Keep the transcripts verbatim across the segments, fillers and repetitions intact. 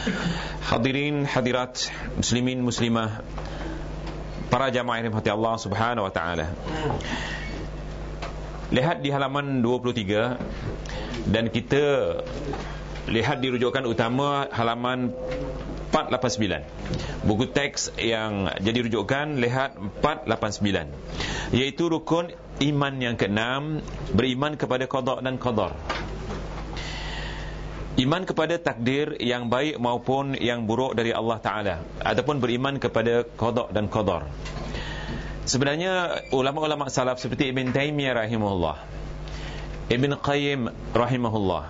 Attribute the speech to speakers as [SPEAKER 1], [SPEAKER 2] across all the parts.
[SPEAKER 1] Hadirin hadirat, muslimin muslimah, para jamaah yang dirahmati Allah Subhanahu wa taala. Lihat di halaman dua puluh tiga, dan kita lihat di rujukan utama halaman empat lapan sembilan. Buku teks yang jadi rujukan lihat empat lapan sembilan, iaitu rukun iman yang keenam, beriman kepada qada dan qadar. Iman kepada takdir yang baik maupun yang buruk dari Allah Ta'ala, ataupun beriman kepada qada dan qadar. Sebenarnya ulama-ulama salaf seperti Ibn Taymiyah rahimahullah, Ibn Qayyim rahimahullah,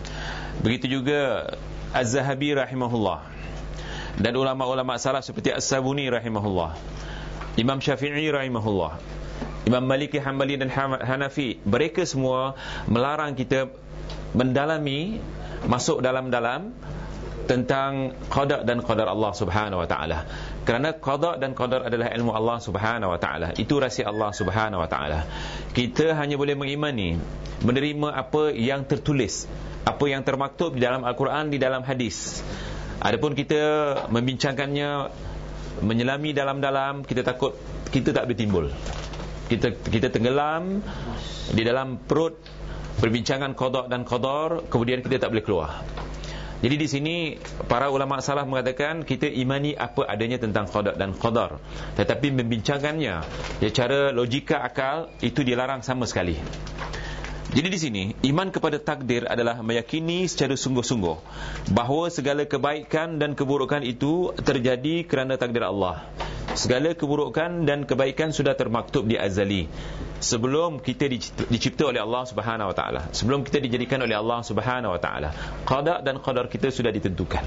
[SPEAKER 1] begitu juga Az-Zahabi rahimahullah, dan ulama-ulama salaf seperti As-Sabuni rahimahullah, Imam Syafi'i rahimahullah, Imam Maliki Hanbali dan Hanafi, mereka semua melarang kita mendalami, masuk dalam-dalam tentang qada dan qadar Allah Subhanahu wa taala. Kerana qada dan qadar adalah ilmu Allah Subhanahu wa taala. Itu rahsia Allah Subhanahu wa taala. Kita hanya boleh mengimani, menerima apa yang tertulis, apa yang termaktub di dalam Al-Quran, di dalam hadis. Adapun kita membincangkannya, menyelami dalam-dalam, kita takut kita tak boleh timbul. Kita kita tenggelam di dalam perut perbincangan qada dan qadar, kemudian kita tak boleh keluar. Jadi di sini para ulama salaf mengatakan kita imani apa adanya tentang qada dan qadar, tetapi membincangkannya secara logika akal itu dilarang sama sekali. Jadi di sini iman kepada takdir adalah meyakini secara sungguh-sungguh bahawa segala kebaikan dan keburukan itu terjadi kerana takdir Allah. Segala keburukan dan kebaikan sudah termaktub di azali, sebelum kita dicipta oleh Allah Subhanahu wa taala, sebelum kita dijadikan oleh Allah Subhanahu wa taala. Qada dan qadar kita sudah ditentukan.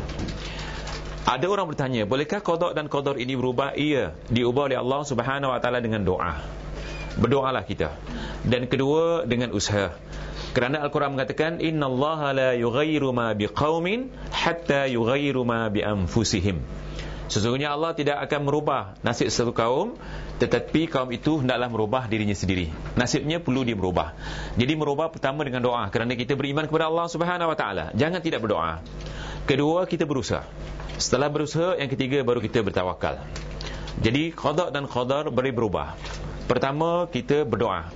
[SPEAKER 1] Ada orang bertanya, bolehkah qada dan qadar ini berubah? Iya, diubah oleh Allah Subhanahu wa taala dengan doa. Berdoalah kita. Dan kedua, dengan usaha. Kerana Al-Quran mengatakan, innallaha la yughayyiru ma biqaumin hatta yughayyiru ma bi anfusihim. Sesungguhnya Allah tidak akan merubah nasib satu kaum, tetapi kaum itu hendaklah merubah dirinya sendiri. Nasibnya perlu dia berubah. Jadi merubah pertama dengan doa, kerana kita beriman kepada Allah Subhanahu wa taala. Jangan tidak berdoa. Kedua, kita berusaha. Setelah berusaha, yang ketiga baru kita bertawakal. Jadi qada dan qadar boleh berubah. Pertama, kita berdoa.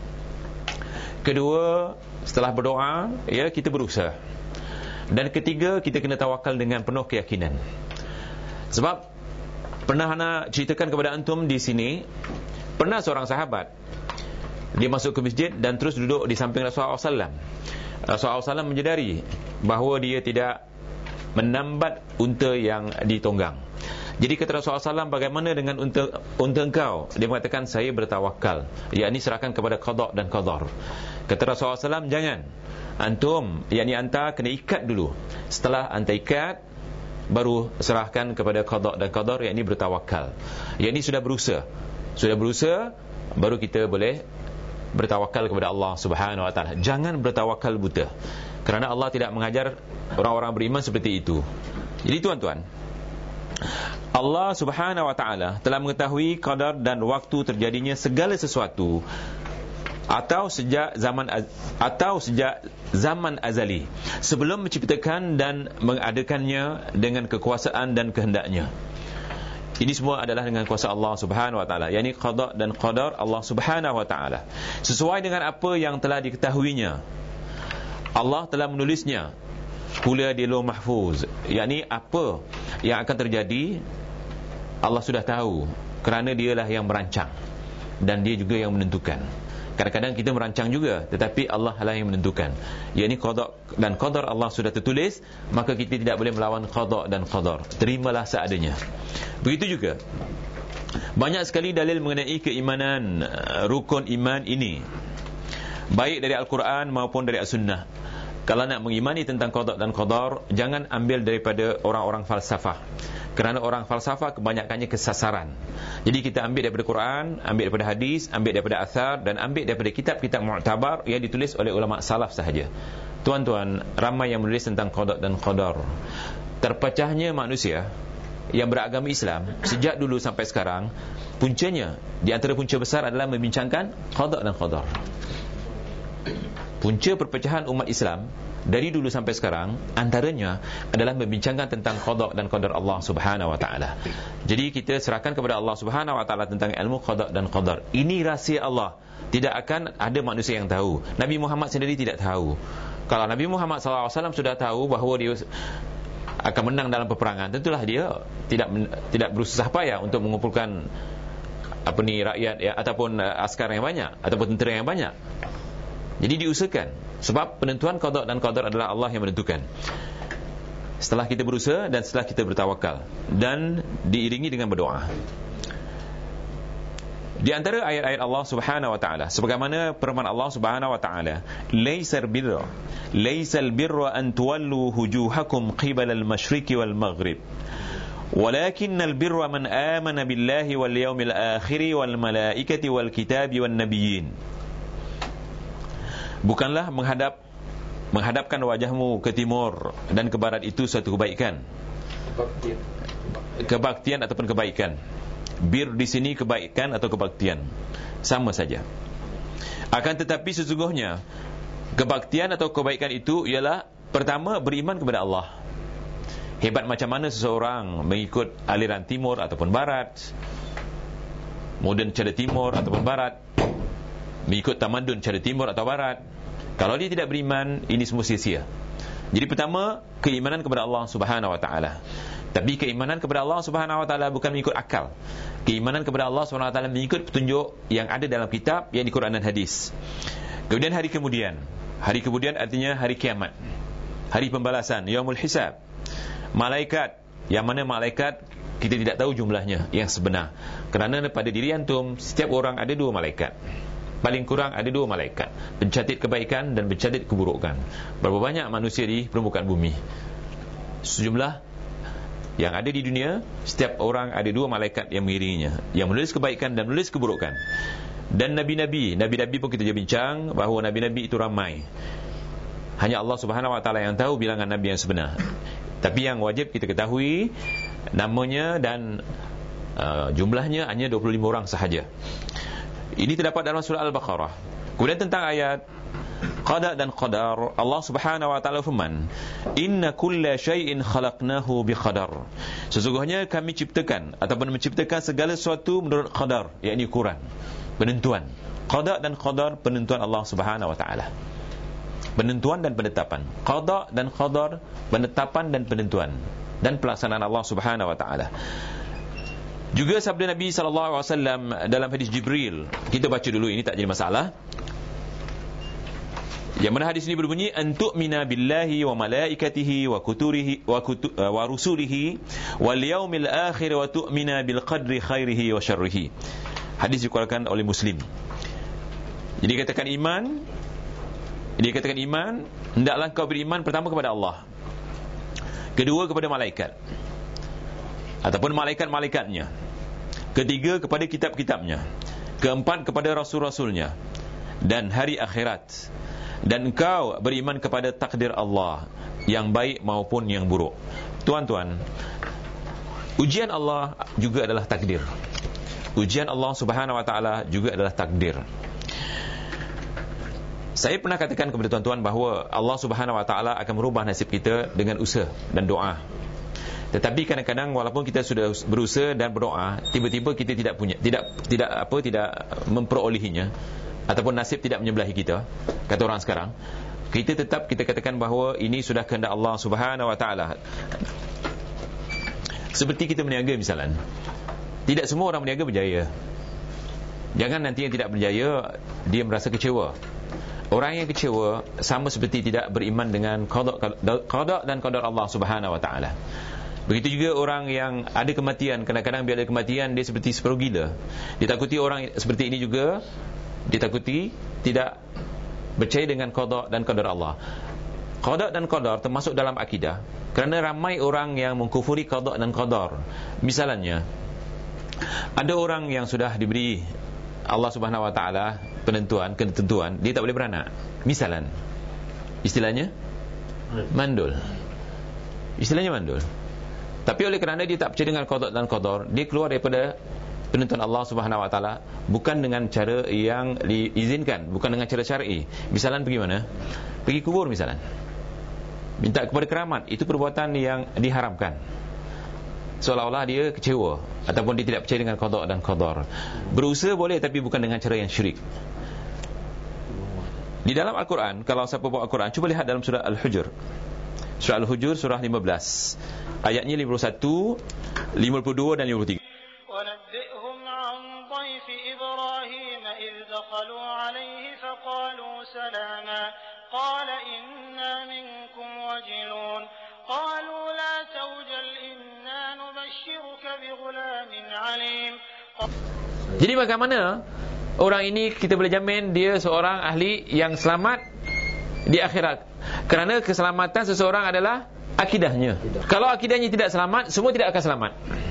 [SPEAKER 1] Kedua, setelah berdoa, ya, kita berusaha. Dan ketiga, kita kena tawakal dengan penuh keyakinan. Sebab pernah ana ceritakan kepada antum di sini, pernah seorang sahabat dia masuk ke masjid dan terus duduk di samping Rasulullah sallallahu alaihi wasallam. Rasulullah sallallahu alaihi wasallam menyedari bahawa dia tidak menambat unta yang ditunggang. Jadi kata Rasulullah sallallahu alaihi wasallam, bagaimana dengan unta, unta engkau? Dia mengatakan, saya bertawakal, yakni serahkan kepada qada dan qadar. Kata Rasulullah sallallahu alaihi wasallam, jangan, antum, yakni anta kena ikat dulu. Setelah anta ikat, baru serahkan kepada qada dan qadar, yakni bertawakal. Yakni sudah berusaha. Sudah berusaha, baru kita boleh bertawakal kepada Allah Subhanahu wa taala. Jangan bertawakal buta, kerana Allah tidak mengajar orang-orang beriman seperti itu. Jadi tuan-tuan, Allah Subhanahu wa taala telah mengetahui qadar dan waktu terjadinya segala sesuatu, atau sejak zaman atau sejak zaman azali, sebelum menciptakan dan mengadakannya dengan kekuasaan dan kehendaknya. Ini semua adalah dengan kuasa Allah Subhanahu wa taala, yakni qada dan qadar Allah Subhanahu wa taala, sesuai dengan apa yang telah diketahuinya. Allah telah menulisnya pula di Lauh Mahfuz, yakni apa yang akan terjadi Allah sudah tahu, kerana dialah yang merancang dan dia juga yang menentukan. Kadang-kadang kita merancang juga, tetapi Allah lah yang menentukan. Yakni qada dan qadar Allah sudah tertulis, maka kita tidak boleh melawan qada dan qadar. Terimalah seadanya. Begitu juga banyak sekali dalil mengenai keimanan rukun iman ini, baik dari Al-Quran maupun dari As-Sunnah. Kalau nak mengimani tentang qada dan qadar, jangan ambil daripada orang-orang falsafah, kerana orang falsafah kebanyakannya kesasaran. Jadi kita ambil daripada Quran, ambil daripada hadis, ambil daripada athar, dan ambil daripada kitab-kitab mu'tabar yang ditulis oleh ulama salaf sahaja. Tuan-tuan, ramai yang menulis tentang qada dan qadar. Terpecahnya manusia yang beragama Islam sejak dulu sampai sekarang, puncanya, di antara punca besar adalah membincangkan qada dan qadar. Punca perpecahan umat Islam dari dulu sampai sekarang, antaranya adalah membincangkan tentang qada dan qadar Allah Subhanahu wa taala. Jadi kita serahkan kepada Allah Subhanahu wa taala tentang ilmu qada dan qadar. Ini rahsia Allah. Tidak akan ada manusia yang tahu. Nabi Muhammad sendiri tidak tahu. Kalau Nabi Muhammad sallallahu alaihi wasallam sudah tahu bahawa dia akan menang dalam peperangan, tentulah dia tidak tidak berusaha payah untuk mengumpulkan apa ni rakyat ya, ataupun uh, askar yang banyak ataupun tentera yang banyak. Jadi diusahakan, sebab penentuan qada dan qadar adalah Allah yang menentukan. Setelah kita berusaha dan setelah kita bertawakal dan diiringi dengan berdoa. Di antara ayat-ayat Allah Subhanahu wa taala, sebagaimana firman Allah Subhanahu wa taala, "Laisal birra, laisal birra an tuwallu wujuhakum qibala al-masyriqi wal maghrib, walakinnal birra man amana billahi wal yawmil akhir wal malaikati wal kitabi wan nabiyyin." Bukanlah menghadap menghadapkan wajahmu ke timur dan ke barat itu suatu kebaikan. Kebaktian, kebaktian ataupun kebaikan. Bir di sini kebaikan atau kebaktian sama saja. Akan tetapi sesungguhnya kebaktian atau kebaikan itu ialah pertama beriman kepada Allah. Hebat macam mana seseorang mengikut aliran timur ataupun barat, moden cara timur ataupun barat, mengikut tamadun cara timur atau barat, kalau dia tidak beriman, ini semua sia-sia. Jadi pertama, keimanan kepada Allah Subhanahu wa taala. Tapi keimanan kepada Allah Subhanahu wa taala bukan mengikut akal. Keimanan kepada Allah Subhanahu wa taala mengikut petunjuk yang ada dalam kitab, yang di Quran dan hadis. Kemudian hari kemudian. Hari kemudian artinya hari kiamat. Hari pembalasan, yaumul hisab. Malaikat, yang mana malaikat kita tidak tahu jumlahnya yang sebenar. Kerana pada diri antum setiap orang ada dua malaikat. Paling kurang ada dua malaikat, pencatat kebaikan dan pencatat keburukan. Berapa banyak manusia di permukaan bumi? Sejumlah yang ada di dunia, setiap orang ada dua malaikat yang mengiringinya, yang menulis kebaikan dan menulis keburukan. Dan nabi-nabi, nabi-nabi pun kita juga bincang bahawa nabi-nabi itu ramai. Hanya Allah Subhanahu wa taala yang tahu bilangan nabi yang sebenar. Tapi yang wajib kita ketahui namanya dan uh, jumlahnya hanya dua puluh lima orang sahaja. Ini terdapat dalam surah Al-Baqarah. Kemudian tentang ayat qada dan qadar, Allah Subhanahu wa taala firman, "Inna kulla syai'in khalaqnahu biqadar." Sesungguhnya kami ciptakan ataupun menciptakan segala sesuatu menurut qadar, yakni ukuran, penentuan. Qada dan qadar, penentuan Allah Subhanahu wa taala. Penentuan dan penetapan. Qada dan qadar, penetapan dan penentuan dan pelaksanaan Allah Subhanahu wa taala. Juga sabda Nabi sallallahu alaihi wasallam dalam hadis Jibril. Kita baca dulu, ini tak jadi masalah. Yang mana hadis ini berbunyi, "Antu'mina billahi wa malaikatihi wa kutubihi wa kutu, uh, wa rusulihi wal yaumil akhir wa tu'mina bil qadri khairihi wa syarrihi." Hadis dikeluarkan oleh Muslim. Jadi katakan iman, jadi katakan iman, hendaklah kau beriman pertama kepada Allah. Kedua kepada malaikat ataupun malaikat-malaikatnya. Ketiga kepada kitab-kitabnya. Keempat kepada rasul-rasulnya dan hari akhirat. Dan engkau beriman kepada takdir Allah, yang baik maupun yang buruk. Tuan-tuan, ujian Allah juga adalah takdir. Ujian Allah Subhanahu wa taala juga adalah takdir. Saya pernah katakan kepada tuan-tuan bahawa Allah Subhanahu wa taala akan merubah nasib kita dengan usaha dan doa. Tetapi kadang-kadang walaupun kita sudah berusaha dan berdoa, tiba-tiba kita tidak punya, tidak tidak apa tidak memperolehinya, ataupun nasib tidak menyebelahi kita, kata orang sekarang, kita tetap kita katakan bahawa ini sudah kehendak Allah Subhanahu wa taala. Seperti kita berniaga misalan, tidak semua orang berniaga berjaya. Jangan nanti yang tidak berjaya dia merasa kecewa. Orang yang kecewa sama seperti tidak beriman dengan qada dan qadar Allah Subhanahu wa taala. Begitu juga orang yang ada kematian, kadang-kadang bila ada kematian dia seperti separuh gila. Ditakuti orang seperti ini juga, ditakuti tidak percaya dengan qada dan qadar Allah. Qada dan qadar termasuk dalam akidah, kerana ramai orang yang mengkufuri qada dan qadar. Misalnya, ada orang yang sudah diberi Allah Subhanahu wa taala penentuan, ketentuan, dia tak boleh beranak. Misalan, istilahnya mandul. Istilahnya mandul. Tapi oleh kerana dia tak percaya dengan qada dan qadar, dia keluar daripada penentuan Allah Subhanahu wa taala bukan dengan cara yang diizinkan, bukan dengan cara syar'i. Misalan pergi mana? Pergi kubur misalan. minta kepada keramat, itu perbuatan yang diharamkan. Seolah-olah dia kecewa ataupun dia tidak percaya dengan qada dan qadar. Berusaha boleh, tapi bukan dengan cara yang syirik. Di dalam Al-Quran, kalau siapa bawa Al-Quran, cuba lihat dalam surah Al-Hujur. Surah Al-Hujur surah lima belas, ayatnya lima puluh satu, lima puluh dua dan lima puluh tiga.
[SPEAKER 2] وَنَبِّئْهُمْ عَنْ ضَيْفِ إِبْرَاهِيمَ إِذْ دَخَلُوا عَلَيْهِ فَقَالُوا سَلَامًا قَالَ إِنَّا مِنْكُمْ وَجِلُونَ قَالُوا لَا تَوْجَلْ إِنَّا نُبَشِّرُكَ بِغُلَامٍ عَلِيمٍ.
[SPEAKER 1] Jadi bagaimana orang ini kita boleh jamin dia seorang ahli yang selamat di akhirat? Kerana keselamatan seseorang adalah akidahnya. Kalau akidahnya tidak selamat, semua tidak akan selamat.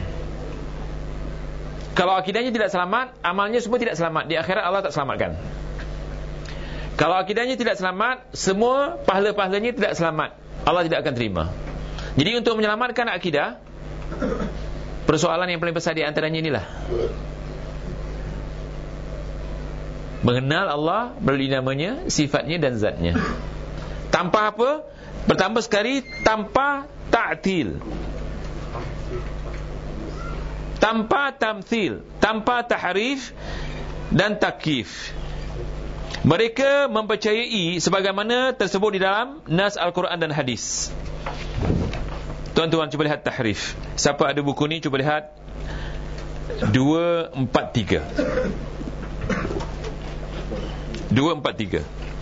[SPEAKER 1] Kalau akidahnya tidak selamat, amalnya semua tidak selamat. Di akhirat Allah tak selamatkan. Kalau akidahnya tidak selamat, semua pahala-pahalanya tidak selamat. Allah tidak akan terima. Jadi untuk menyelamatkan akidah, persoalan yang paling besar di antaranya inilah: mengenal Allah melalui namanya, sifatnya dan zatnya. Tanpa apa? Pertama sekali, tanpa ta'til, tanpa tamthil, tanpa tahrif dan takyif. Mereka mempercayai sebagaimana tersebut di dalam nas Al-Quran dan hadis. Tuan-tuan cuba lihat tahrif. Siapa ada buku ni cuba lihat dua empat tiga. dua empat tiga.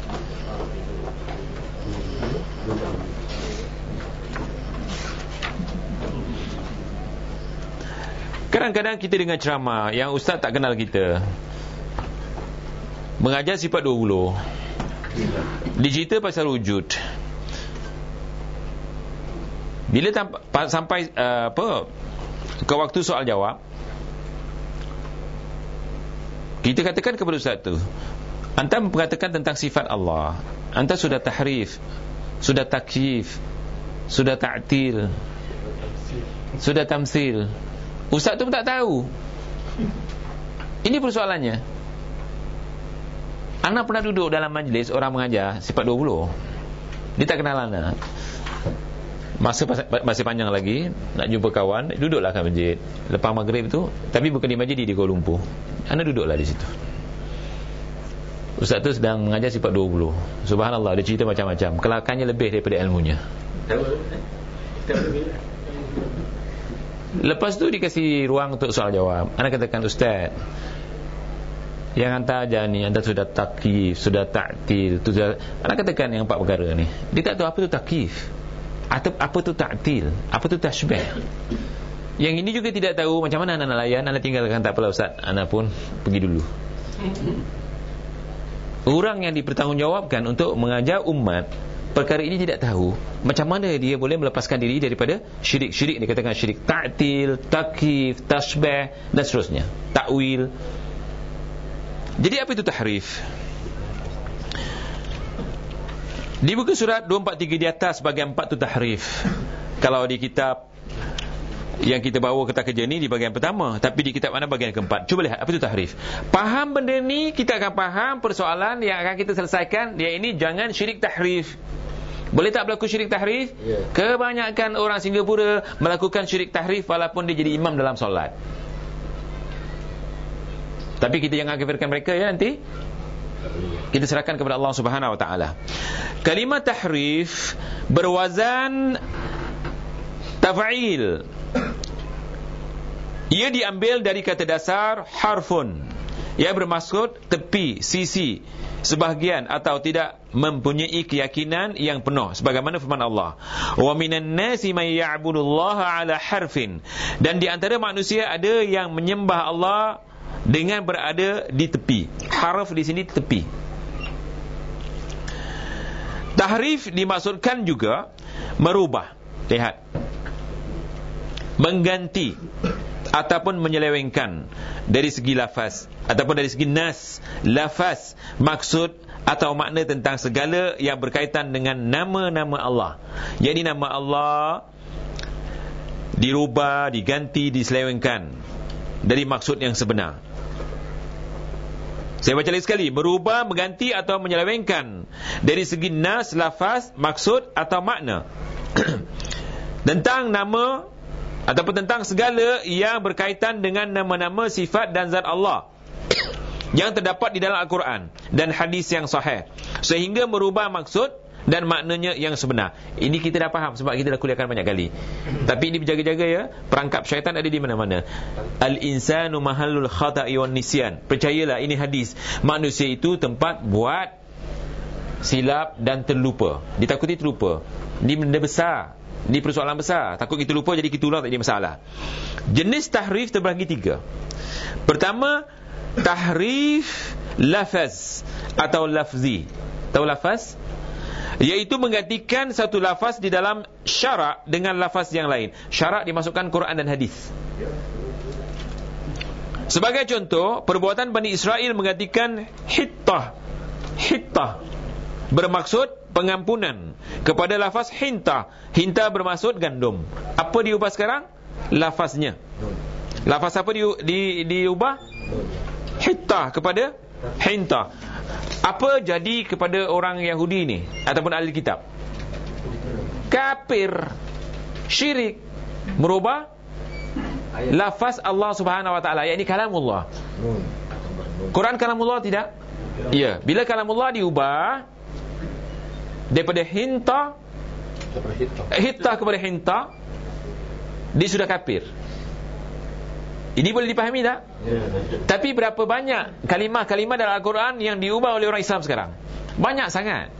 [SPEAKER 1] Kadang-kadang kita dengar ceramah yang ustaz tak kenal kita, mengajar sifat dua puluh, digital pasal wujud. Bila tamp- sampai uh, apa ke waktu soal jawab, kita katakan kepada ustaz tu, anta mengatakan tentang sifat Allah, anta sudah tahrif, sudah takyif, sudah ta'til, sudah tamsil. Ustaz tu pun tak tahu. Ini persoalannya. Ana pernah duduk dalam majlis orang mengajar sifat dua puluh. Dia tak kenal Ana. Masa masih panjang lagi nak jumpa kawan, duduklah kat masjid lepas maghrib tu, tapi bukan di masjid, di Kuala Lumpur. Ana duduklah di situ. Ustaz tu sedang mengajar sifat dua puluh. Subhanallah, dia cerita macam-macam. Kelakannya lebih daripada ilmunya. Lepas tu dikasih ruang untuk soal jawab. Ana katakan, ustaz, yang anda ajar ni, anda sudah takyif, sudah ta'til, tu sudah. Ana katakan yang empat perkara ni. Dia tak tahu apa tu takyif, atau apa tu ta'til, apa tu tashbih. Yang ini juga tidak tahu macam mana anda nak layan. Anda tinggalkan, tak apalah ustaz, anda pun pergi dulu. Orang yang dipertanggungjawabkan untuk mengajar umat perkara ini tidak tahu macam mana dia boleh melepaskan diri daripada syirik-syirik. Dia katakan syirik ta'til, takyif, tashbih dan seterusnya, takwil. Jadi apa itu tahrif? Di buku surat dua empat tiga di atas, bahagian empat itu tahrif. Kalau di kitab yang kita bawa kertas kerja ni di bahagian pertama, tapi di kitab mana bahagian keempat. Cuba lihat apa itu tahrif. Faham benda ni, kita akan faham persoalan yang akan kita selesaikan. Dia ini jangan syirik tahrif. Boleh tak berlaku syirik tahrif? Yeah. Kebanyakan orang Singapura melakukan syirik tahrif walaupun dia jadi imam dalam solat. Tapi kita jangan kafirkan mereka ya nanti. Kita serahkan kepada Allah Subhanahu wa taala. Kalimah tahrif berwazan taf'il. Ia diambil dari kata dasar harfun, ia bermaksud tepi, sisi, sebahagian atau tidak mempunyai keyakinan yang penuh, sebagaimana firman Allah, wa minan nasi may ya'budullaha ala harfin, dan di antara manusia ada yang menyembah Allah dengan berada di tepi. Harf di sini tepi. Tahrif dimaksudkan juga merubah, lihat, mengganti ataupun menyelewengkan dari segi lafaz ataupun dari segi nas, lafaz, maksud atau makna tentang segala yang berkaitan dengan nama-nama Allah. Jadi nama Allah dirubah, diganti, diselewengkan dari maksud yang sebenar. Saya baca lagi sekali. Merubah, mengganti atau menyelewengkan dari segi nas, lafaz, maksud atau makna tentang nama ataupun tentang segala yang berkaitan dengan nama-nama, sifat dan zat Allah yang terdapat di dalam Al-Quran dan hadis yang sahih, sehingga merubah maksud dan maknanya yang sebenar. Ini kita dah faham sebab kita dah kuliahkan banyak kali. Tapi ini berjaga-jaga ya, perangkap syaitan ada di mana-mana. Al-insanu mahallul khata'i wan nisyan. Percayalah, ini hadis. Manusia itu tempat buat silap dan terlupa. Ditakuti terlupa. Ini benda besar, ini persoalan besar. Takut kita lupa, jadi kita ulang, tak jadi masalah. Jenis tahrif terbagi tiga. Pertama, tahrif lafaz atau lafzi. Tahu lafaz? Iaitu menggantikan satu lafaz di dalam syarak dengan lafaz yang lain. Syarak dimasukkan Quran dan hadis. Sebagai contoh, perbuatan Bani Israel menggantikan hittah. Hittah bermaksud pengampunan kepada lafaz hinta. Hinta bermaksud gandum. Apa diubah sekarang? Lafaznya. Lafaz apa di, di, diubah? Hittah kepada hinta. Apa jadi kepada orang Yahudi ni ataupun ahli kitab? Kafir, syirik, merubah lafaz Allah Subhanahu wa taala, yakni kalamullah. Quran kalamullah tidak? Ya, bila kalamullah diubah daripada hinta hitta kepada hinta, dia sudah kafir. Ini boleh dipahami tak? Ya. Tapi berapa banyak kalimah-kalimah dalam Al-Quran yang diubah oleh orang Islam sekarang? Banyak sangat.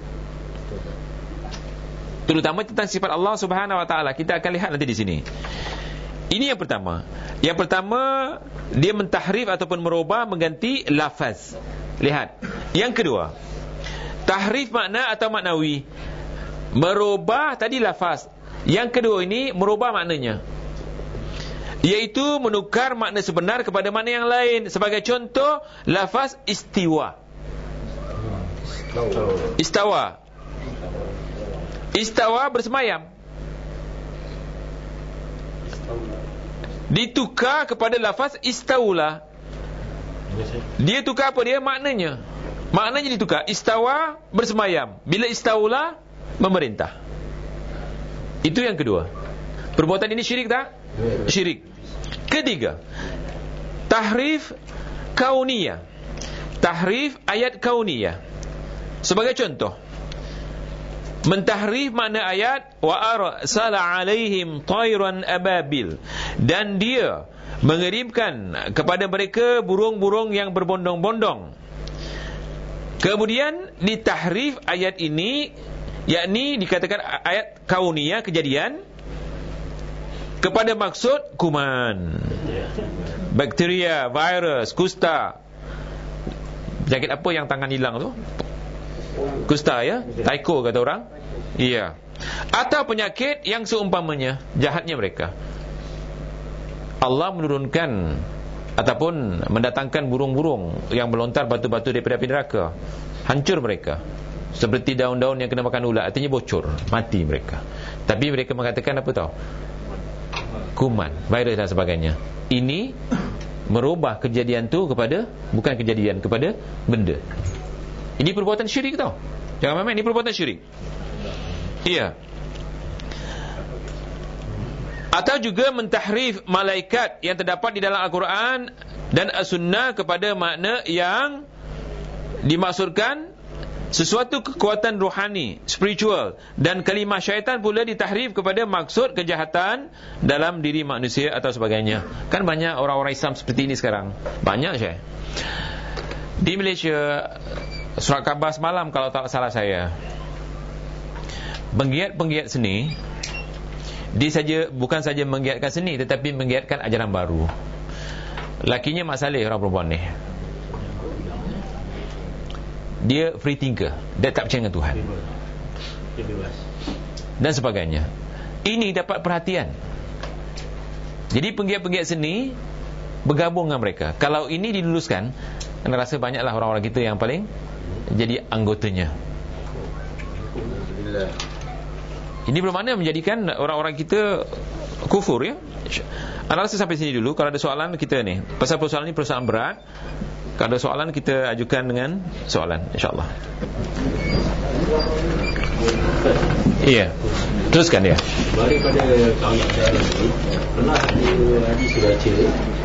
[SPEAKER 1] Terutama tentang sifat Allah Subhanahu wa taala. Kita akan lihat nanti di sini. Ini yang pertama. Yang pertama, dia mentahrif ataupun merubah, mengganti lafaz. Lihat. Yang kedua, tahrif makna atau maknawi. Merubah tadi lafaz. Yang kedua ini merubah maknanya, iaitu menukar makna sebenar kepada makna yang lain. Sebagai contoh, lafaz istiwa. Istawa. Istawa bersemayam. Ditukar kepada lafaz istaula. Dia tukar apa dia? Maknanya. Maknanya ditukar. Istawa bersemayam. Bila istaula, memerintah. Itu yang kedua. Perbuatan ini syirik tak? Syirik. Ketiga, tahrif kauniyah. Tahrif ayat kauniyah. Sebagai contoh, mentahrif makna ayat wa arsala alaihim tayran ababil, dan dia mengirimkan kepada mereka burung-burung yang berbondong-bondong. Kemudian ditahrif ayat ini, yakni dikatakan ayat kauniyah, kejadian, kepada maksud kuman, bakteria, virus, kusta. Penyakit apa yang tangan hilang tu? Kusta ya? Taiko kata orang. Iya. Atau penyakit yang seumpamanya. Jahatnya mereka. Allah menurunkan ataupun mendatangkan burung-burung yang melontar batu-batu daripada api neraka. Hancur mereka. Seperti daun-daun yang kena makan ulat. Artinya bocor, mati mereka. Tapi mereka mengatakan apa tahu? Kuman, virus dan sebagainya. Ini merubah kejadian tu kepada, bukan kejadian, kepada benda. Ini perbuatan syirik tau. Jangan main-main, ini perbuatan syirik. Iya. Atau juga mentahrif malaikat yang terdapat di dalam Al-Quran dan As-Sunnah kepada makna yang dimaksudkan sesuatu kekuatan rohani, spiritual, dan kalimah syaitan pula ditahrif kepada maksud kejahatan dalam diri manusia atau sebagainya. Kan banyak orang-orang Islam seperti ini sekarang. Banyak Syekh. Di Malaysia, surat khabar semalam kalau tak salah saya, penggiat-penggiat seni, dia saja bukan saja menggiatkan seni, tetapi menggiatkan ajaran baru. Lakinya Mak Saleh, orang perempuan ni, dia free thinker, dia tak percaya dengan Tuhan dan sebagainya. Ini dapat perhatian. Jadi penggiat-penggiat seni bergabung dengan mereka. Kalau ini diluluskan, anda rasa banyaklah orang-orang kita yang paling jadi anggotanya. Ini bermakna menjadikan orang-orang kita kufur ya. Anda rasa sampai sini dulu. Kalau ada soalan kita ni, pasal persoalan ni persoalan berat, Kalau ada soalan kita ajukan dengan soalan, insya-Allah. Iya. Teruskan dia.
[SPEAKER 3] Daripada kaum saya pernah ada hadis baca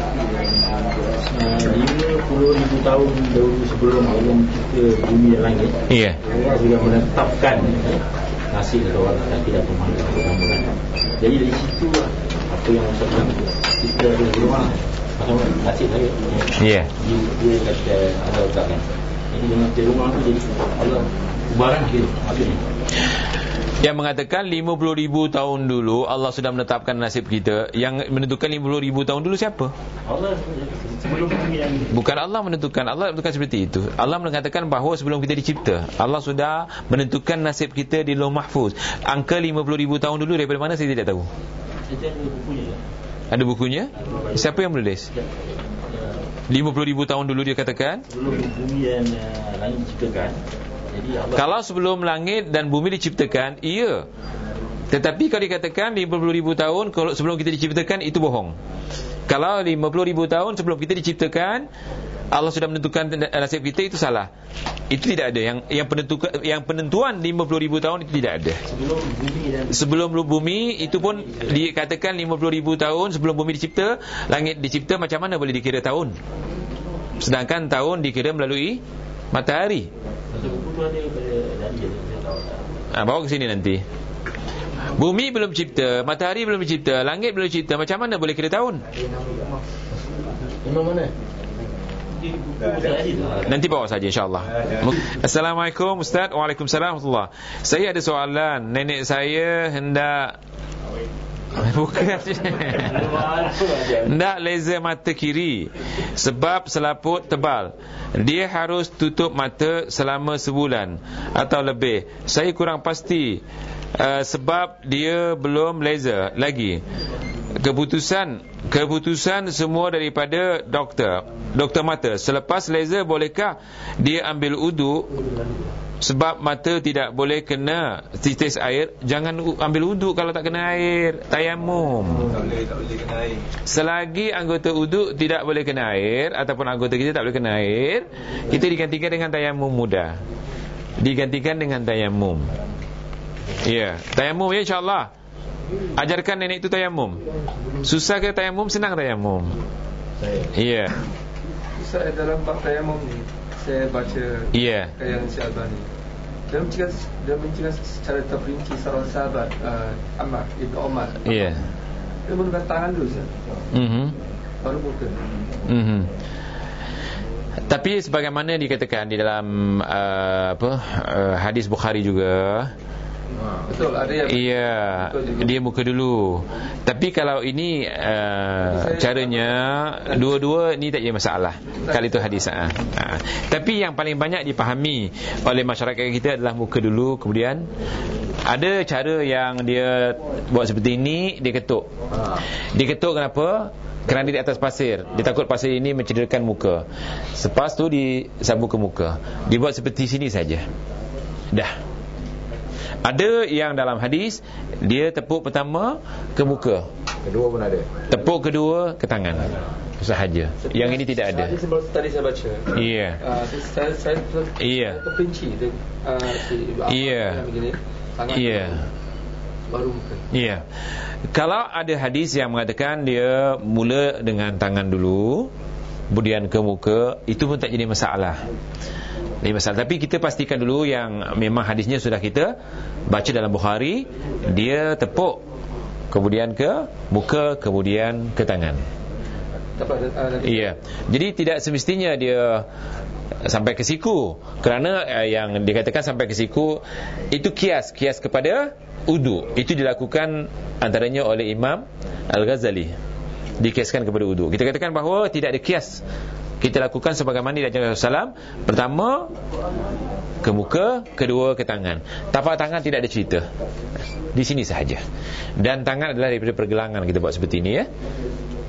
[SPEAKER 3] lima puluh ribu tahun dahulu sebelum Allah mencipta bumi dan langit.
[SPEAKER 1] Iya.
[SPEAKER 3] Allah sudah menetapkan nasib seseorang dan tidak pemandang. Jadi dari situ apa yang maksudnya kita ada di rumah macam nasib saya.
[SPEAKER 1] Iya.
[SPEAKER 3] Dia, dia kata ada letakkan. Jadi dengan di rumah tu jadi Allah barang gitu. Maksudnya
[SPEAKER 1] yang mengatakan lima puluh ribu tahun dulu Allah sudah menetapkan nasib kita. Yang menentukan lima puluh ribu tahun dulu siapa?
[SPEAKER 3] Allah sebelum bumi yang
[SPEAKER 1] bukan Allah menentukan. Allah menentukan seperti itu. Allah mengatakan bahawa sebelum kita dicipta Allah sudah menentukan nasib kita di Lauh Mahfuz. Angka lima puluh ribu tahun dulu daripada mana saya tidak tahu.
[SPEAKER 3] Ada bukunya.
[SPEAKER 1] Ada bukunya? Siapa yang menulis? lima puluh ribu tahun dulu dia katakan
[SPEAKER 3] sebelum bumi dan uh, langit diciptakan. Jadi Allah,
[SPEAKER 1] kalau sebelum langit dan bumi diciptakan, iya. Tetapi kalau dikatakan lima puluh ribu tahun kalau sebelum kita diciptakan, itu bohong. Kalau lima puluh ribu tahun sebelum kita diciptakan Allah sudah menentukan nasib kita, itu salah. Itu tidak ada. Yang yang penentukan yang penentuan lima puluh ribu tahun itu tidak ada.
[SPEAKER 3] sebelum bumi dan
[SPEAKER 1] Sebelum bumi itu pun dikatakan lima puluh ribu tahun sebelum bumi dicipta, langit dicipta, macam mana boleh dikira tahun? Sedangkan tahun dikira melalui matahari.
[SPEAKER 3] satu buku tu ada pada dari dia tahu tak.
[SPEAKER 1] Ha, bawa ke sini nanti. Bumi belum cipta, matahari belum cipta, langit belum cipta, macam mana boleh kira tahun?
[SPEAKER 3] Imam mana?
[SPEAKER 1] Nanti bawa saja, insya-Allah. Assalamualaikum Ustaz. Waalaikumsalam warahmatullahi. Saya ada soalan. Nenek saya hendak bukan hendak laser mata kiri sebab selaput tebal. Dia harus tutup mata selama sebulan atau lebih. Saya kurang pasti uh, sebab dia belum laser lagi. Keputusan keputusan semua daripada doktor doktor mata. Selepas laser bolehkah dia ambil uduk? Sebab mata tidak boleh kena titis air. Jangan ambil uduk kalau tak kena air. Tayamum.
[SPEAKER 4] Tak boleh, tak boleh kena air.
[SPEAKER 1] Selagi anggota uduk tidak boleh kena air, ataupun anggota kita tak boleh kena air, kita digantikan dengan tayamum mudah. Digantikan dengan tayamum. Ya, tayamum ya, insya-Allah. Ajarkan nenek itu tayamum. Susah ke tayamum? Senang tayamum. Ya.
[SPEAKER 4] Ustaz, dalam bab tayamum ni saya baca
[SPEAKER 1] Ya.
[SPEAKER 4] yang Syalbani. Dia menceritakan, dia menceritakan secara terperinci seorang sahabat uh, Ammar Ibn Umar.
[SPEAKER 1] Ya.
[SPEAKER 4] Dia menggunakan tangan dulu, Ustaz.
[SPEAKER 1] Mhm.
[SPEAKER 4] Baru muka.
[SPEAKER 1] Mhm. Tapi sebagaimana dikatakan di dalam uh, apa uh, hadis Bukhari juga.
[SPEAKER 4] Betul, ada yang
[SPEAKER 1] iya, dia muka dulu. Tapi kalau ini uh, caranya dua-dua ni tak jadi masalah. Kalau itu hadis ha. Ha. Tapi yang paling banyak dipahami oleh masyarakat kita adalah muka dulu, kemudian ada cara yang dia buat seperti ini, dia ketuk. Dia ketuk kenapa? Kerana di atas pasir. Dia takut pasir ini mencederakan muka. Selepas tu disabu ke muka. Dibuat seperti sini saja. Dah. Ada yang dalam hadis dia tepuk pertama ke muka,
[SPEAKER 4] kedua pun ada.
[SPEAKER 1] tepuk kedua ke tangan sahaja. Yang ini tidak ada.
[SPEAKER 4] Tadi sebelum tadi saya baca.
[SPEAKER 1] Iya.
[SPEAKER 4] Uh, saya saya
[SPEAKER 1] Iya.
[SPEAKER 4] terperinci dia uh, si Ibu
[SPEAKER 1] Iya.
[SPEAKER 4] begini. Tangan
[SPEAKER 1] Iya.
[SPEAKER 4] baru muka.
[SPEAKER 1] Iya. Kalau ada hadis yang mengatakan dia mula dengan tangan dulu, kemudian ke muka, itu pun tak jadi masalah. Ini masalah. Tapi kita pastikan dulu yang memang hadisnya sudah kita baca dalam Bukhari, dia tepuk kemudian ke muka, kemudian ke tangan. Iya. Jadi tidak semestinya dia sampai ke siku. Kerana eh, yang dikatakan sampai ke siku itu kias, kias kepada wudu. Itu dilakukan antaranya oleh Imam Al-Ghazali. Dikiaskan kepada wudu. Kita katakan bahawa tidak ada kias. Kita lakukan sebagaimana diajarkan Rasulullah. Pertama ke muka, kedua ke tangan. Tapak tangan tidak ada cerita. Di sini sahaja. Dan tangan adalah daripada pergelangan kita buat seperti ini ya.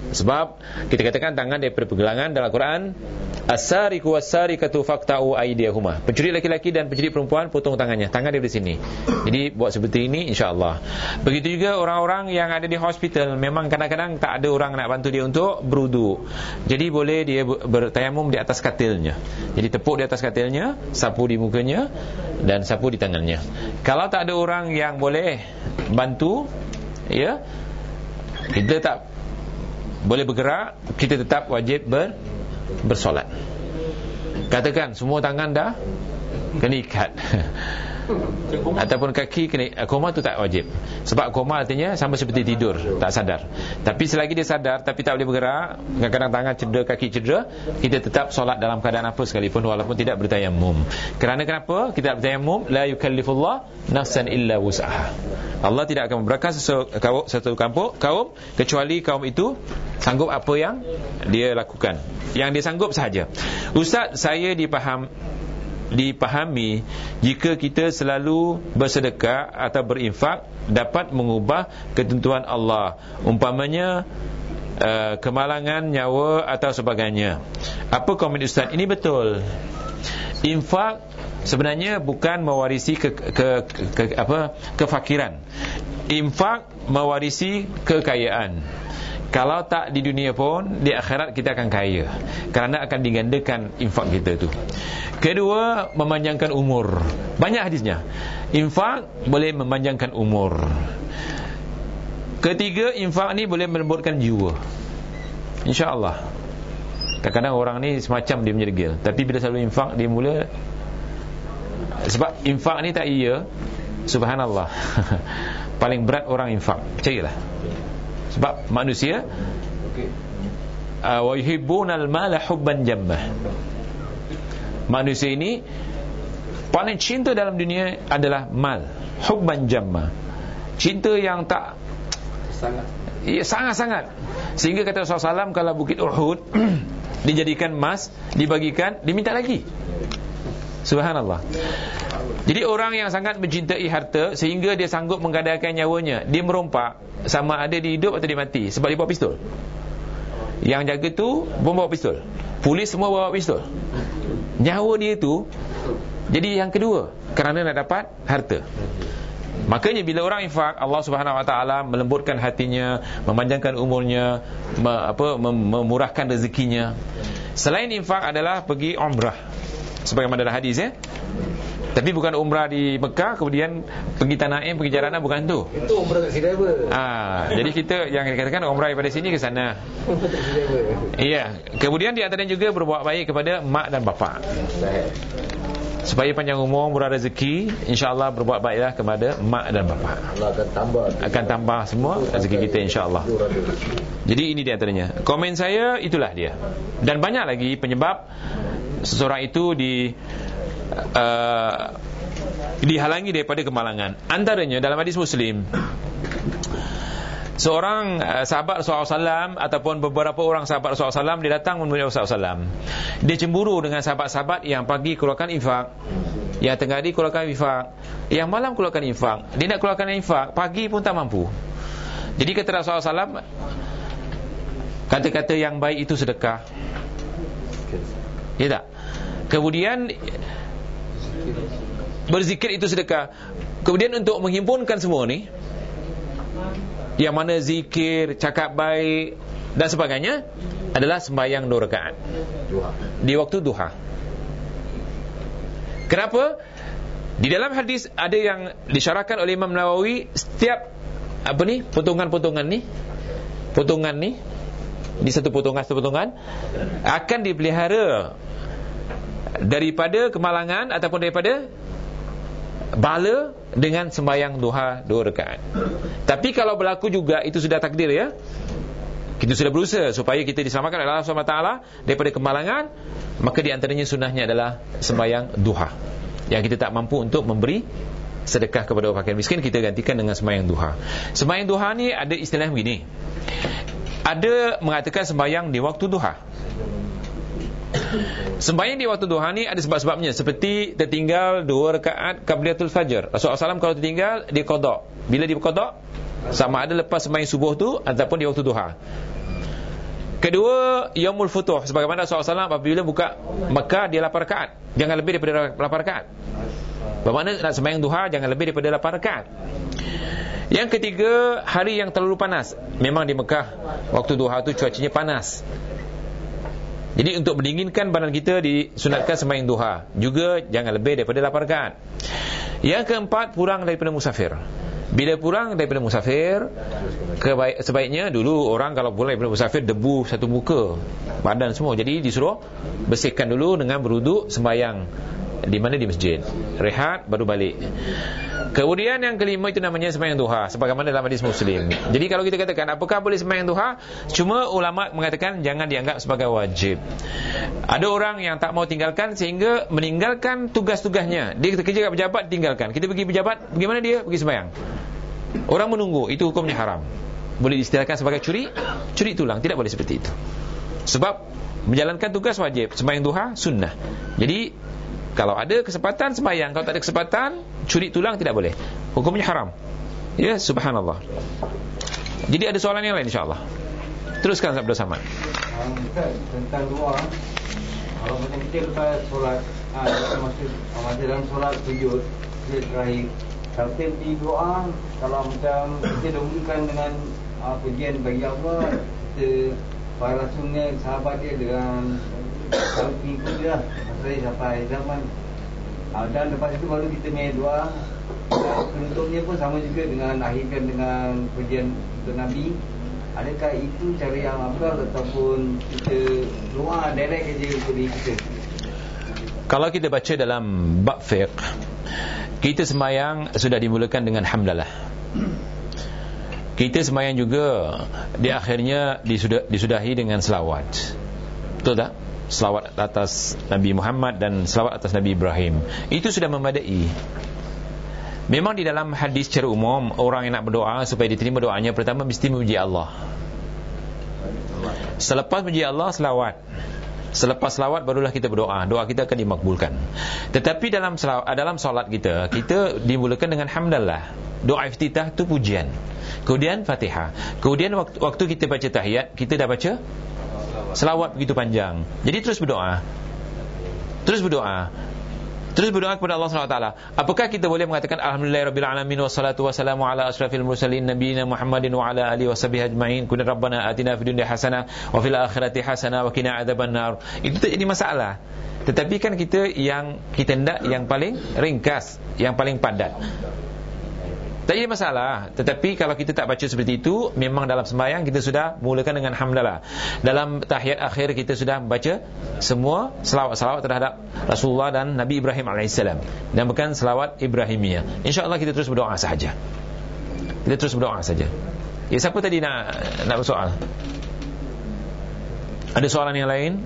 [SPEAKER 1] Sebab kita katakan tangan daripada pergelangan dalam Al-Quran, as-sariqu was-sariqatu faqta'u aydiyahuma. Pencuri lelaki dan pencuri perempuan potong tangannya, tangan daripada sini. Jadi buat seperti ini insya-Allah. Begitu juga orang-orang yang ada di hospital, memang kadang-kadang tak ada orang nak bantu dia untuk berwuduk. Jadi boleh dia bertayamum di atas katilnya. Jadi tepuk di atas katilnya, sapu di mukanya dan sapu di tangannya. Kalau tak ada orang yang boleh bantu, ya, kita tak boleh bergerak, kita tetap wajib ber, bersolat. Katakan semua tangan dah kena ikat ataupun kaki kena, koma tu tak wajib. Sebab koma artinya sama seperti tidur, tak sadar. Tapi selagi dia sadar tapi tak boleh bergerak, kadang-kadang tangan cedera, kaki cedera, kita tetap solat dalam keadaan apa sekalipun, walaupun tidak bertayamum. Kerana kenapa? Kita bertayamum, la yukallifullah nafsan illa wus'aha. Allah tidak akan memberikan satu kaum, kaum kecuali kaum itu sanggup apa yang dia lakukan, yang dia sanggup sahaja. Ustaz, saya dipaham dipahami jika kita selalu bersedekah atau berinfak dapat mengubah ketentuan Allah, umpamanya uh, kemalangan nyawa atau sebagainya. Apa komen Ustaz? Ini betul. Infak sebenarnya bukan mewarisi ke, ke, ke, ke apa kefakiran. Infak mewarisi kekayaan. Kalau tak di dunia pun, di akhirat kita akan kaya, kerana akan digandakan infak kita tu. Kedua, memanjangkan umur. Banyak hadisnya. Infak boleh memanjangkan umur. Ketiga, infak ni boleh melembutkan jiwa, insya-Allah. Kadang-kadang orang ni semacam dia menjergil, tapi bila selalu infak dia mula. Sebab infak ni tak iya, subhanallah. Paling berat orang infak, percayalah. Sebab manusia wa yuhibbunal mala hubban jammah. Manusia ini paling cinta dalam dunia adalah mal, hubban jammah. Cinta yang tak sangat, ya, sangat-sangat. Sehingga kata Rasulullah sallallahu alaihi wasallam, kalau bukit Uhud dijadikan emas, dibagikan, diminta lagi. Subhanallah. Jadi orang yang sangat mencintai harta sehingga dia sanggup menggadaikan nyawanya, dia merompak, sama ada dia hidup atau dia mati, sebab dia bawa pistol. Yang jaga tu pun bawa pistol, polis semua bawa pistol. Nyawa dia tu jadi yang kedua, kerana nak dapat harta. Makanya bila orang infak, Allah Subhanahu Wa Taala melembutkan hatinya, memanjangkan umurnya, me, apa, memurahkan rezekinya. Selain infak adalah pergi umrah, sebagaimana dalam hadis, ya. Tapi bukan umrah di Mekah kemudian pergi Tanah Ain, pergi Jarana, bukan tu.
[SPEAKER 5] Itu umrah kat sini apa?
[SPEAKER 1] Ah, jadi kita yang dikatakan umrah daripada sini ke sana. Iya. Kemudian di antaranya juga berbuat baik kepada mak dan bapa, supaya panjang umur, murah rezeki. InsyaAllah berbuat baiklah kepada mak dan bapa.
[SPEAKER 5] Allah akan tambah,
[SPEAKER 1] akan tambah semua rezeki kita insyaAllah. Jadi ini di antaranya. Komen saya itulah dia. Dan banyak lagi penyebab seseorang itu di Uh, dihalangi daripada kemalangan. Antaranya dalam hadis Muslim, seorang uh, sahabat Rasulullah sallallahu alaihi wasallam ataupun beberapa orang sahabat Rasulullah sallallahu alaihi wasallam, dia datang menemui Rasulullah sallallahu alaihi wasallam. Dia cemburu dengan sahabat-sahabat yang pagi keluarkan infak, yang tengah hari keluarkan infak, yang malam keluarkan infak. Dia nak keluarkan infak, pagi pun tak mampu. Jadi kata Rasulullah sallallahu alaihi wasallam, kata-kata yang baik itu sedekah, ya tak? Kemudian berzikir itu sedekah. Kemudian untuk menghimpunkan semua ni, yang mana zikir, cakap baik dan sebagainya, adalah sembahyang dua rakaat di waktu duha. Kenapa? Di dalam hadis ada yang disyarahkan oleh Imam Nawawi, setiap apa ni, potongan-potongan ni, potongan ni, di satu potongan satu potongan akan dipelihara daripada kemalangan ataupun daripada bala dengan sembahyang duha dua rakaat. Tapi kalau berlaku juga, itu sudah takdir, ya. Kita sudah berusaha supaya kita diselamatkan oleh Allah subhanahu wa taala daripada kemalangan, maka di antaranya sunnahnya adalah sembahyang duha. Yang kita tak mampu untuk memberi sedekah kepada orang fakir miskin, kita gantikan dengan sembahyang duha. Sembahyang duha ni ada istilah begini. Ada mengatakan sembahyang di waktu duha. Sembahyang di waktu duha ni ada sebab-sebabnya, seperti tertinggal dua rakaat qabliyatul fajr. Rasulullah sallallahu alaihi wasallam kalau tertinggal, dia qada. Bila dia qada, sama ada lepas sembahyang subuh tu ataupun di waktu duha. Kedua, Yaumul Futuh, sebagaimana Rasulullah sallallahu alaihi wasallam apabila buka Mekah dia lapan rakaat, jangan lebih daripada lapan rakaat. Bermakna nak sembahyang duha jangan lebih daripada lapan rakaat. Yang ketiga, hari yang terlalu panas. Memang di Mekah waktu duha tu cuacanya panas. Jadi untuk mendinginkan badan kita disunatkan sembahyang duha. Juga jangan lebih daripada lapan rakaat. Yang keempat, pulang daripada musafir. Bila pulang daripada musafir, kebaik, sebaiknya dulu orang kalau pulang daripada musafir debu satu muka, badan semua. Jadi disuruh bersihkan dulu dengan berwuduk, sembahyang di mana? Di masjid. Rehat baru balik. Kemudian yang kelima itu namanya sembahyang duha, sebagaimana dalam hadis Muslim. Jadi kalau kita katakan apakah boleh sembahyang duha, cuma ulama mengatakan jangan dianggap sebagai wajib. Ada orang yang tak mau tinggalkan sehingga meninggalkan tugas-tugasnya. Dia kerja kat pejabat, tinggalkan. Kita pergi pejabat, bagaimana dia? Pergi sembahyang. Orang menunggu, itu hukumnya haram. Boleh diistilahkan sebagai curi, curi tulang. Tidak boleh seperti itu. Sebab menjalankan tugas wajib, sembahyang duha sunnah. Jadi kalau ada kesempatan sembahyang, kalau tak ada kesempatan curi tulang tidak boleh. Hukumnya haram. Ya, subhanallah. Jadi ada soalan yang lain insya-Allah. Teruskan Sabda Samad.
[SPEAKER 6] Um, tentang doa. Kalau macam kita lepas solat, ah masa masa dalam solat sujud, sujud terakhir, sampai di doa, kalau macam kita dahulukan dengan uh, pujian bagi Allah, kita para rasulnya, sahabat dia dengan kalau pengikut dia lah, maksudnya sampai zaman uh, dan lepas itu baru kita punya doa. Dan penutupnya pun sama juga dengan akhirkan dengan pujian untuk Nabi. Adakah itu cara yang afdal ataupun kita doa direct saja untuk diri kita?
[SPEAKER 1] Kalau kita baca dalam bab fiqh, kita sembahyang sudah dimulakan dengan hamdalah. Kita sembahyang juga di akhirnya disudahi dengan selawat. Betul tak? Selawat atas Nabi Muhammad dan selawat atas Nabi Ibrahim. Itu sudah memadai. Memang di dalam hadis secara umum, orang yang nak berdoa supaya diterima doanya, pertama mesti memuji Allah. Selepas memuji Allah, selawat. Selepas selawat barulah kita berdoa. Doa kita akan dimakbulkan. Tetapi dalam selawat, dalam solat kita, kita dimulakan dengan hamdallah. Doa iftitah itu pujian. Kemudian Fatihah. Kemudian waktu, waktu kita baca tahiyat, kita dah baca selawat begitu panjang. Jadi terus berdoa. Terus berdoa. Terus berdoa kepada Allah subhanahu wa taala. Apakah kita boleh mengatakan alhamdulillahirabbil alamin wassalatu wassalamu ala asyrafil mursalin nabiyina Muhammadin wa ala alihi washabihi ajmain. Kunna rabbana atina fid dunya hasanah wa fil akhirati hasanah wa qina adzabannar. Itu tak jadi masalah. Tetapi kan kita yang kita hendak yang paling ringkas, yang paling padat. Tak jadi masalah. Tetapi kalau kita tak baca seperti itu, memang dalam sembahyang kita sudah mulakan dengan hamdalah. Dalam tahiyat akhir kita sudah membaca semua selawat-selawat terhadap Rasulullah dan Nabi Ibrahim alaihissalam, dan bukan selawat Ibrahimiyah. InsyaAllah kita terus berdoa sahaja. Kita terus berdoa saja. Ya, siapa tadi nak nak bersoal? Ada soalan yang lain?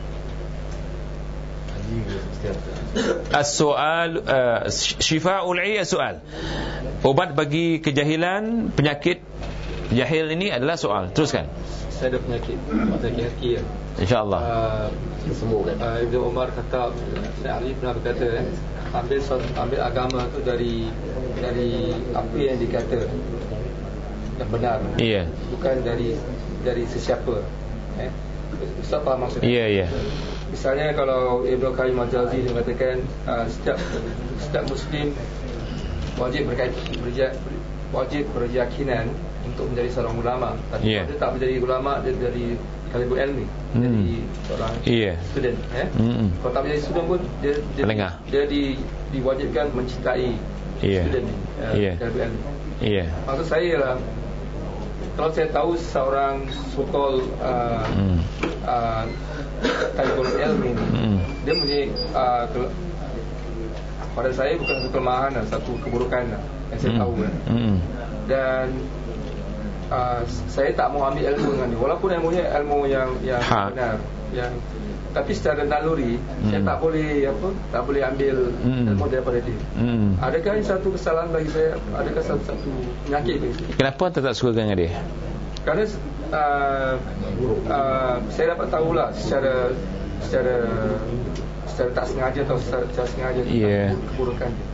[SPEAKER 1] As-soal uh, Shifa'ul 'i as-soal. Obat bagi kejahilan, penyakit jahil ini adalah soal. Teruskan.
[SPEAKER 4] Saya ada penyakit mata kaki. InsyaAllah uh, sembuh kan. uh, Ibn Umar kata, Syekh Ali pernah berkata, eh, ambil ambil agama tu dari dari apa yang dikata yang benar. Iya. Yeah. Bukan dari dari sesiapa. Eh, Ustaz faham maksudnya? Iya, yeah, iya. Yeah. Misalnya kalau Ibnu Qayyim al-Jauzi mengatakan uh, setiap setiap muslim wajib berkeyakinan, wajib berkeyakinan untuk menjadi seorang ulama. Tapi yeah. dia tak menjadi ulama, dia jadi talibul ilmi, mm. jadi seorang yeah. student. Eh? Mm-hmm. Kalau tak menjadi student pun dia dia, dia di, diwajibkan mencintai yeah. student uh, yeah. talibul ilmi. Yeah. Maksud saya lah, kalau saya tahu seorang so-called uh, mm. uh, talibul ilmi ni, mm. dia punya uh, pada saya bukan satu kelemahan, satu keburukan yang saya mm. tahu kan. Mm. Dan uh, saya tak mau ambil ilmu dengan dia, walaupun ilmunya ilmu yang yang ha. benar, yang tapi secara naluri mm. saya tak boleh apa, tak boleh ambil mm. ilmu daripada dia. Mm. Adakah ini satu kesalahan bagi saya? Adakah satu satu penyakit bagi saya? Kenapa anda tak suka dengan dia? Kerana uh, uh, saya dapat tahulah secara secara secara tak sengaja atau secara, secara sengaja yeah. keburukan dia.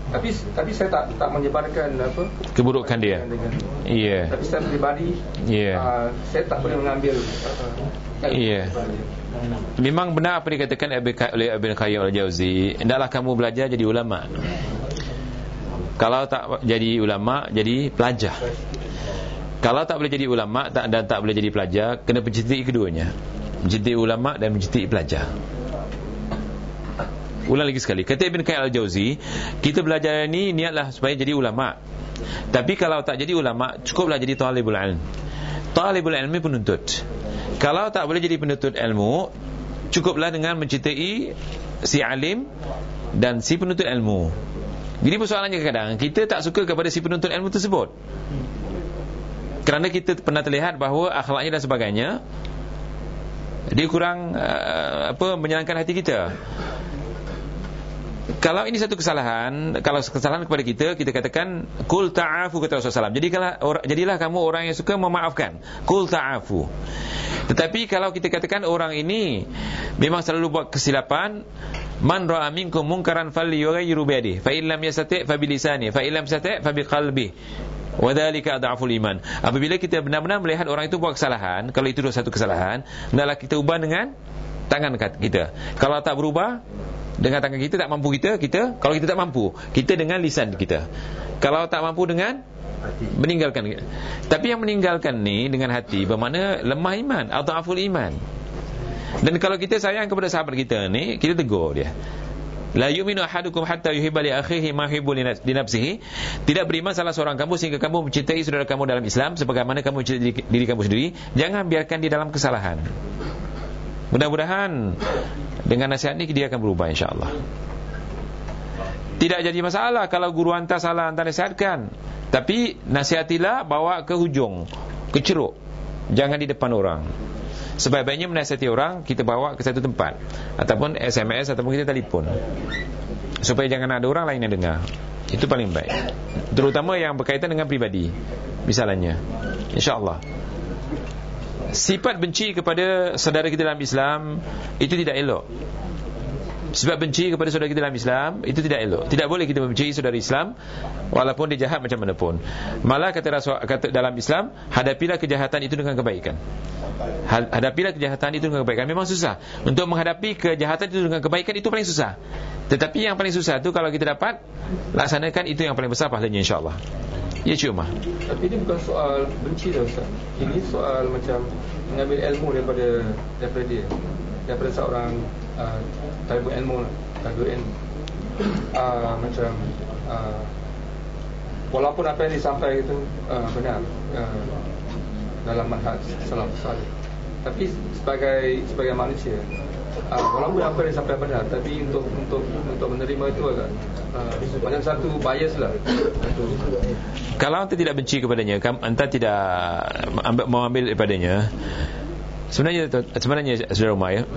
[SPEAKER 4] Tapi tapi saya tak tak menyebarkan apa
[SPEAKER 1] keburukan dia. Iya. Yeah.
[SPEAKER 4] Tapi saya pribadi,
[SPEAKER 1] yeah.
[SPEAKER 4] uh, saya tak boleh mengambil.
[SPEAKER 1] Iya. Uh, yeah. Memang benar apa dikatakan oleh Ibn Qayyim al-Jauzi, hendaklah kamu belajar jadi ulama. Kalau tak jadi ulama, jadi pelajar. Kalau tak boleh jadi ulama tak, dan tak boleh jadi pelajar, kena mencintai keduanya, mencintai ulama dan mencintai pelajar. Ulang lagi sekali, kata Ibn Qayyim al-Jauzi, kita belajar ni niatlah supaya jadi ulama. Tapi kalau tak jadi ulama, cukuplah jadi talibul ilm. Talibul ilmi penuntut. Kalau tak boleh jadi penuntut ilmu, cukuplah dengan mencintai si alim dan si penuntut ilmu. Jadi persoalannya kadang kita tak suka kepada si penuntut ilmu tersebut, kerana kita pernah terlihat bahawa akhlaknya dan sebagainya dia kurang uh, apa menyenangkan hati kita. Kalau ini satu kesalahan, kalau kesalahan kepada kita, kita katakan kul ta'afu, kata Rasulullah sallallahu alaihi wasallam. Jadilah kamu orang yang suka memaafkan. Kul ta'afu. Tetapi kalau kita katakan orang ini memang selalu buat kesilapan, man ra'a minkum munkaran falyughayyiru bi yadihi, fa in lam yastati' fa bi lisanihi, fa in lam yastati' fa bi qalbihi, wa dzalika adhaful iman. Apabila kita benar-benar melihat orang itu buat kesalahan, kalau itu satu kesalahan, hendaklah kita ubah dengan tangan kita. Kalau tak berubah dengan tangan kita, tak mampu kita, kita kalau kita tak mampu, kita dengan lisan kita. Kalau tak mampu dengan meninggalkan. Tapi yang meninggalkan ni dengan hati, bermakna lemah iman atau aful iman. Dan kalau kita sayang kepada sahabat kita ni, kita tegur dia. La yu'minu ahadukum hatta yuhibba li akhihi ma yuhibbu li nafsihi. Tidak beriman salah seorang kamu sehingga kamu mencintai saudara kamu dalam Islam sebagaimana kamu mencintai diri kamu sendiri. Jangan biarkan dia dalam kesalahan. Mudah-mudahan dengan nasihat ni dia akan berubah, insya-Allah. Tidak jadi masalah kalau guru hantar salah, hantar nasihatkan. Tapi nasihatilah, bawa ke hujung, ke ceruk, jangan di depan orang. Sebaik-baiknya menasihati orang, kita bawa ke satu tempat, ataupun S M S, ataupun kita telefon, supaya jangan ada orang lain yang dengar. Itu paling baik, terutama yang berkaitan dengan pribadi, misalnya, insya-Allah. Sifat benci kepada saudara kita dalam Islam itu tidak elok. Sifat benci kepada saudara kita dalam Islam itu tidak elok. Tidak boleh kita membenci saudara Islam walaupun dia jahat macam mana pun. Malah kata Rasul, kata dalam Islam, hadapilah kejahatan itu dengan kebaikan. Hadapilah kejahatan itu dengan kebaikan. Memang susah untuk menghadapi kejahatan itu dengan kebaikan, itu paling susah. Tetapi yang paling susah itu kalau kita dapat laksanakan, itu yang paling besar pahalanya, insya-Allah. Ya, cuma.
[SPEAKER 4] Tapi ini bukan soal benci dah, Ustaz. Ini soal macam mengambil ilmu daripada daripada dia, daripada seorang uh, talibul ilmu, talibul ilmu. Uh, macam uh, walaupun apa yang disampaikan itu uh, benar uh, dalam manhaj salaf salih, tapi sebagai sebagai manusia, uh, walaupun apa yang disampaikan benar, tapi untuk untuk untuk menerima itu agak uh, macam satu bias lah.
[SPEAKER 1] Kalau anda tidak benci kepadanya, anda tidak ambil, mau ambil daripadanya, sebenarnya sebenarnya saudara Umar, ya,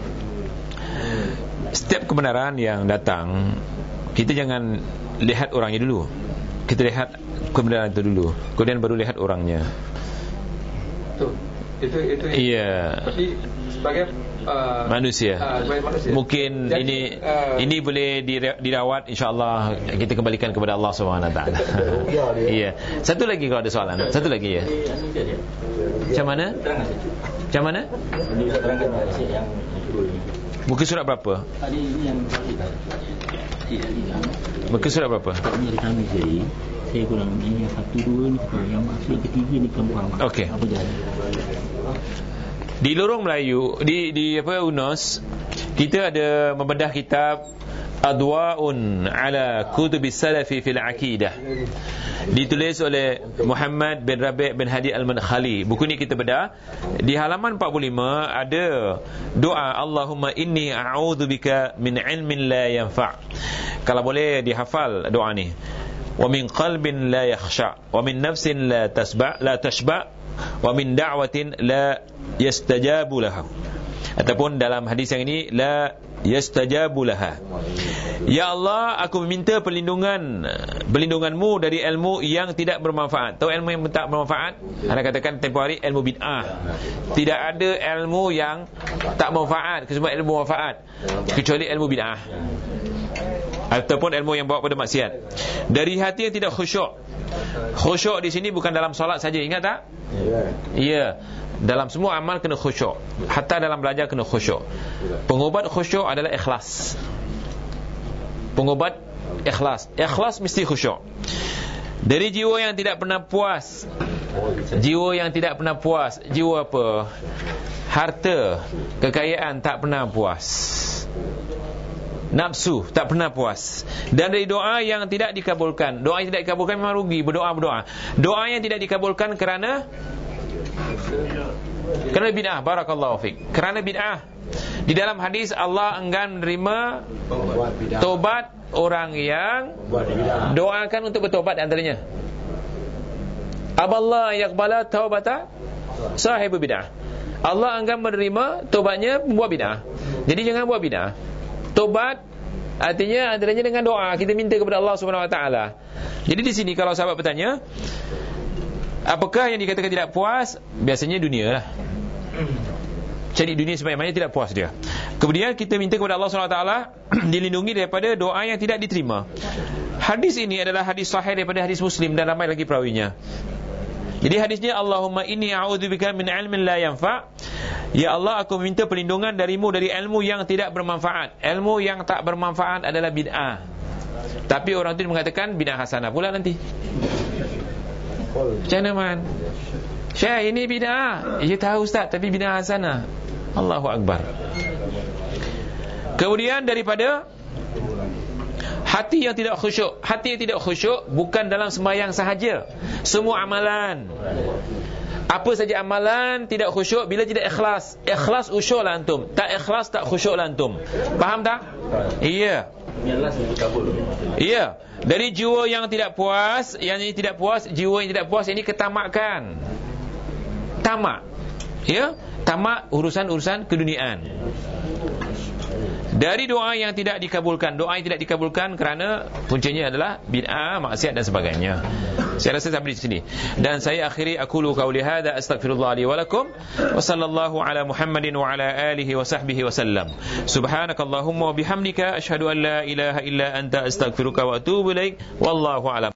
[SPEAKER 1] setiap kebenaran yang datang, kita jangan lihat orangnya dulu, kita lihat kebenaran itu dulu, kemudian baru lihat orangnya.
[SPEAKER 4] Tuh, itu itu.
[SPEAKER 1] Iya.
[SPEAKER 4] Tapi sebagai uh, manusia. Uh, sebagai manusia. Mungkin
[SPEAKER 1] jadi, ini uh, ini boleh dirawat, insya-Allah kita kembalikan kepada Allah Subhanahu Wa Taala. Iya. Satu lagi kalau ada soalan. Satu lagi, ya. Macam mana? Macam mana? Muka surat berapa? Muka surat berapa? Saya kurang ini yang satu dua ni, yang maksud yang ketiga ni kamu faham. Okey. Apa jadi? Di lorong Melayu, di di apa U N O S, kita ada membedah kitab Adwa'un ala Kutubis Salafi fil Aqidah, ditulis oleh Muhammad bin Rabi' bin Hadi Al-Madkhali. Buku ni kita bedah. Di halaman empat puluh lima ada doa, Allahumma inni a'udzubika min ilmin la yanfa'. Kalau boleh dihafal doa ni. Wa min qalbin la yakhsha, wa min nafsin la tasba' la tashba', wa min da'watin la yastajabu laha. Ataupun dalam hadis yang ini, la yastajabu laha. Ya Allah, aku meminta perlindungan perlindunganmu dari ilmu yang tidak bermanfaat. Tahu ilmu yang tak bermanfaat? Anda katakan tempoh hari ilmu bid'ah. Tidak ada ilmu yang tak bermanfaat, kecuali ilmu manfaat, kecuali ilmu bid'ah. ataupun ilmu yang bawa pada maksiat. Dari hati yang tidak khusyuk. Khusyuk di sini bukan dalam solat saja, ingat tak? Ya. Ya. Dalam semua amal kena khusyuk. Hatta dalam belajar kena khusyuk. Pengubat khusyuk adalah ikhlas. Pengubat ikhlas. Ikhlas mesti khusyuk. Dari jiwa yang tidak pernah puas. Jiwa yang tidak pernah puas. Jiwa apa? Harta, kekayaan tak pernah puas. Nafsu tak pernah puas. Dan dari doa yang tidak dikabulkan. Doa yang tidak dikabulkan memang rugi. Berdoa-berdoa. Doa yang tidak dikabulkan kerana Kerana bid'ah. Barakallahu fiqh. Kerana bid'ah. Di dalam hadis Allah enggan menerima tobat orang yang doakan untuk bertobat antaranya. Aballah yaqbala taubata sahibu bid'ah. Allah enggan menerima tobatnya pembuat bid'ah. Jadi jangan buat bid'ah. Tobat artinya antaranya dengan doa. Kita minta kepada Allah Subhanahu Wa Taala. Jadi di sini kalau sahabat bertanya, apakah yang dikatakan tidak puas? Biasanya dunia lah. Cari dunia sebanyak-banyaknya tidak puas dia. Kemudian kita minta kepada Allah Subhanahu Wa Taala dilindungi daripada doa yang tidak diterima. Hadis ini adalah hadis sahih daripada hadis Muslim dan ramai lagi perawinya. Jadi hadisnya, Allahumma inni a'udzubika min ilmin la yanfa'. Ya Allah, aku minta perlindungan darimu dari ilmu yang tidak bermanfaat. Ilmu yang tak bermanfaat adalah bid'ah. Tapi orang itu mengatakan bid'ah hasanah pula nanti. Macam mana man? Syekh, ini bid'ah. Ya tahu Ustaz, tapi bid'ah hasanah. Allahu Akbar. Kemudian daripada hati yang tidak khusyuk. Hati yang tidak khusyuk bukan dalam sembahyang sahaja. Semua amalan. Apa saja amalan tidak khusyuk bila tidak ikhlas. Ikhlas khusyuk lah antum. Tak ikhlas tak khusyuk lah antum. Faham tak? Iya. Iya. Dari jiwa yang tidak puas, yang ini tidak puas, jiwa yang tidak puas ini ketamakan. Tamak. Ya? Tamak urusan-urusan keduniaan. Dari doa yang tidak dikabulkan. Doa yang tidak dikabulkan kerana puncanya adalah bid'ah, maksiat dan sebagainya. Saya rasa sampai di sini. Dan saya akhiri aqulu qauli hadza astaghfirullah li wa lakum wa sallallahu ala Muhammadin wa ala alihi wa sahbihi wa sallam. Subhanakallahumma wa bihamdika asyhadu an la ilaha illa anta astaghfiruka wa atubu ilaik. Wallahu a'lam.